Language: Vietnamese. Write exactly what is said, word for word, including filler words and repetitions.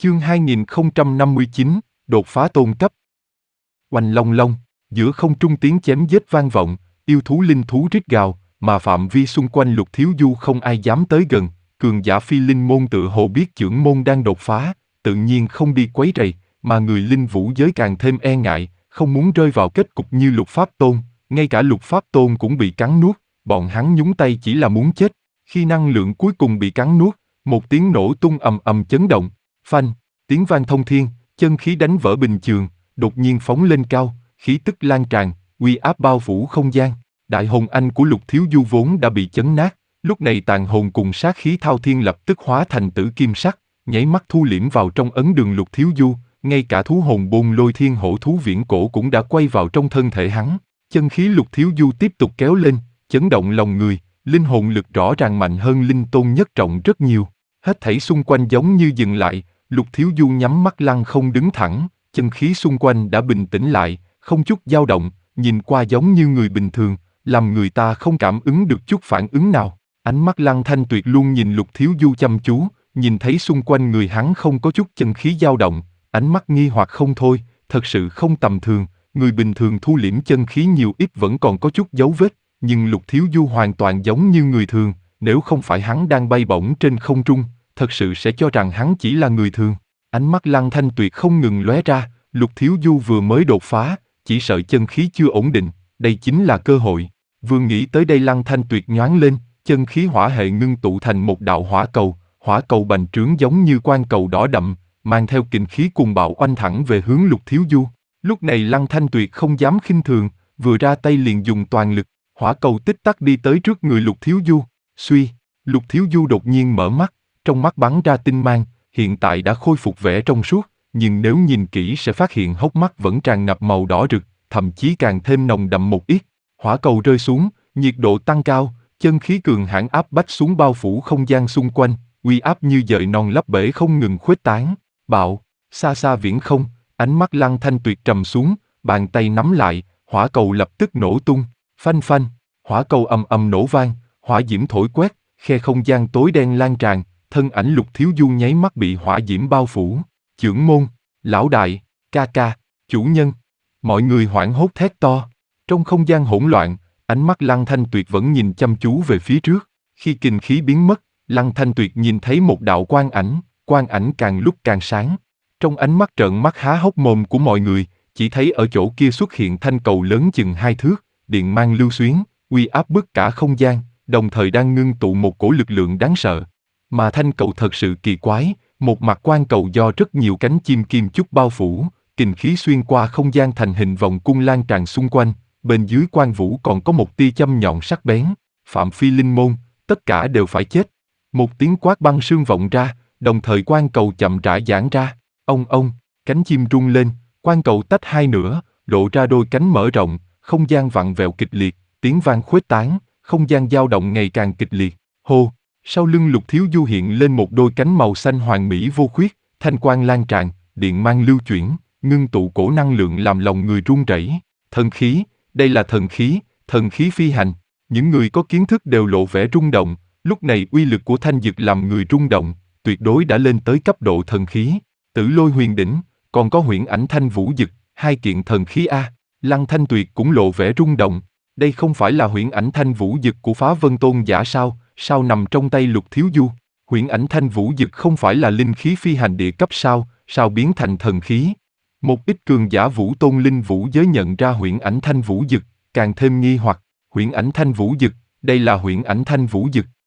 Chương hai nghìn không trăm năm mươi chín, đột phá tôn cấp. Oanh long long, giữa không trung tiếng chém giết vang vọng, yêu thú linh thú rít gào, mà phạm vi xung quanh Lục Thiếu Du không ai dám tới gần. Cường giả phi linh môn tự hồ biết chưởng môn đang đột phá, tự nhiên không đi quấy rầy, mà người linh vũ giới càng thêm e ngại, không muốn rơi vào kết cục như Lục Pháp Tôn. Ngay cả Lục Pháp Tôn cũng bị cắn nuốt, bọn hắn nhúng tay chỉ là muốn chết. Khi năng lượng cuối cùng bị cắn nuốt, một tiếng nổ tung ầm ầm chấn động, phanh, tiếng vang thông thiên, chân khí đánh vỡ bình chướng, đột nhiên phóng lên cao, khí tức lan tràn, uy áp bao phủ không gian. Đại hồn anh của Lục Thiếu Du vốn đã bị chấn nát, lúc này tàn hồn cùng sát khí thao thiên lập tức hóa thành tử kim sắc, nháy mắt thu liễm vào trong ấn đường Lục Thiếu Du. Ngay cả thú hồn bôn lôi thiên hổ thú viễn cổ cũng đã quay vào trong thân thể hắn. Chân khí Lục Thiếu Du tiếp tục kéo lên, chấn động lòng người, linh hồn lực rõ ràng mạnh hơn linh tôn nhất trọng rất nhiều. Hết thảy xung quanh giống như dừng lại, Lục Thiếu Du nhắm mắt lăng không đứng thẳng, chân khí xung quanh đã bình tĩnh lại, không chút dao động, nhìn qua giống như người bình thường, làm người ta không cảm ứng được chút phản ứng nào. Ánh mắt Lăng Thanh Tuyệt luôn nhìn Lục Thiếu Du chăm chú, nhìn thấy xung quanh người hắn không có chút chân khí dao động, ánh mắt nghi hoặc không thôi, thật sự không tầm thường. Người bình thường thu liễm chân khí nhiều ít vẫn còn có chút dấu vết, nhưng Lục Thiếu Du hoàn toàn giống như người thường, nếu không phải hắn đang bay bổng trên không trung, thật sự sẽ cho rằng hắn chỉ là người thường. Ánh mắt Lăng Thanh Tuyệt không ngừng lóe ra, Lục Thiếu Du vừa mới đột phá, chỉ sợ chân khí chưa ổn định, đây chính là cơ hội. Vừa nghĩ tới đây Lăng Thanh Tuyệt nhoáng lên, chân khí hỏa hệ ngưng tụ thành một đạo hỏa cầu, hỏa cầu bành trướng giống như quan cầu đỏ đậm, mang theo kình khí cuồng bạo oanh thẳng về hướng Lục Thiếu Du. Lúc này Lăng Thanh Tuyệt không dám khinh thường, vừa ra tay liền dùng toàn lực, hỏa cầu tích tắc đi tới trước người Lục Thiếu Du. Suy, Lục Thiếu Du đột nhiên mở mắt, trong mắt bắn ra tinh mang, hiện tại đã khôi phục vẻ trong suốt, nhưng nếu nhìn kỹ sẽ phát hiện hốc mắt vẫn tràn ngập màu đỏ rực, thậm chí càng thêm nồng đậm một ít. Hỏa cầu rơi xuống, nhiệt độ tăng cao, chân khí cường hãn áp bách xuống bao phủ không gian xung quanh, uy áp như dời non lấp bể không ngừng khuếch tán. Bạo, xa xa viễn không, ánh mắt Lăng Thanh Tuyệt trầm xuống, bàn tay nắm lại, hỏa cầu lập tức nổ tung, phanh phanh, hỏa cầu ầm ầm nổ vang, hỏa diễm thổi quét, khe không gian tối đen lan tràn, thân ảnh Lục Thiếu Du nháy mắt bị hỏa diễm bao phủ. Chưởng môn, lão đại, ca ca, chủ nhân, mọi người hoảng hốt thét to. Trong không gian hỗn loạn, ánh mắt Lăng Thanh Tuyệt vẫn nhìn chăm chú về phía trước. Khi kình khí biến mất, Lăng Thanh Tuyệt nhìn thấy một đạo quang ảnh, quang ảnh càng lúc càng sáng. Trong ánh mắt trợn mắt há hốc mồm của mọi người, chỉ thấy ở chỗ kia xuất hiện thanh cầu lớn chừng hai thước, điện mang lưu xuyến, uy áp bức cả không gian, đồng thời đang ngưng tụ một cổ lực lượng đáng sợ. Mà thanh cầu thật sự kỳ quái, một mặt quan cầu do rất nhiều cánh chim kim chúc bao phủ, kình khí xuyên qua không gian thành hình vòng cung lan tràn xung quanh, bên dưới quan vũ còn có một tia châm nhọn sắc bén. Phạm phi linh môn, tất cả đều phải chết. Một tiếng quát băng sương vọng ra, đồng thời quan cầu chậm rãi giãn ra. Ông ông, cánh chim rung lên, quan cầu tách hai nửa, lộ ra đôi cánh mở rộng, không gian vặn vẹo kịch liệt, tiếng vang khuếch tán, không gian dao động ngày càng kịch liệt. Hô, sau lưng Lục Thiếu Du hiện lên một đôi cánh màu xanh hoàn mỹ vô khuyết, thanh quang lan tràn, điện mang lưu chuyển, ngưng tụ cổ năng lượng làm lòng người run rẩy. Thần khí, đây là thần khí, thần khí phi hành. Những người có kiến thức đều lộ vẻ rung động, lúc này uy lực của thanh dực làm người rung động, tuyệt đối đã lên tới cấp độ thần khí. Tử Lôi Huyền Đỉnh, còn có Huyễn Ảnh Thanh Vũ Dực, hai kiện thần khí a. Lăng Thanh Tuyệt cũng lộ vẻ rung động, đây không phải là Huyễn Ảnh Thanh Vũ Dực của Phá Vân Tôn giả sao, sao nằm trong tay Lục Thiếu Du? Huyễn Ảnh Thanh Vũ Dực không phải là linh khí phi hành địa cấp sao, sao biến thành thần khí? Một ít cường giả Vũ Tôn linh vũ giới nhận ra Huyễn Ảnh Thanh Vũ Dực, càng thêm nghi hoặc. Huyễn Ảnh Thanh Vũ Dực, đây là Huyễn Ảnh Thanh Vũ Dực.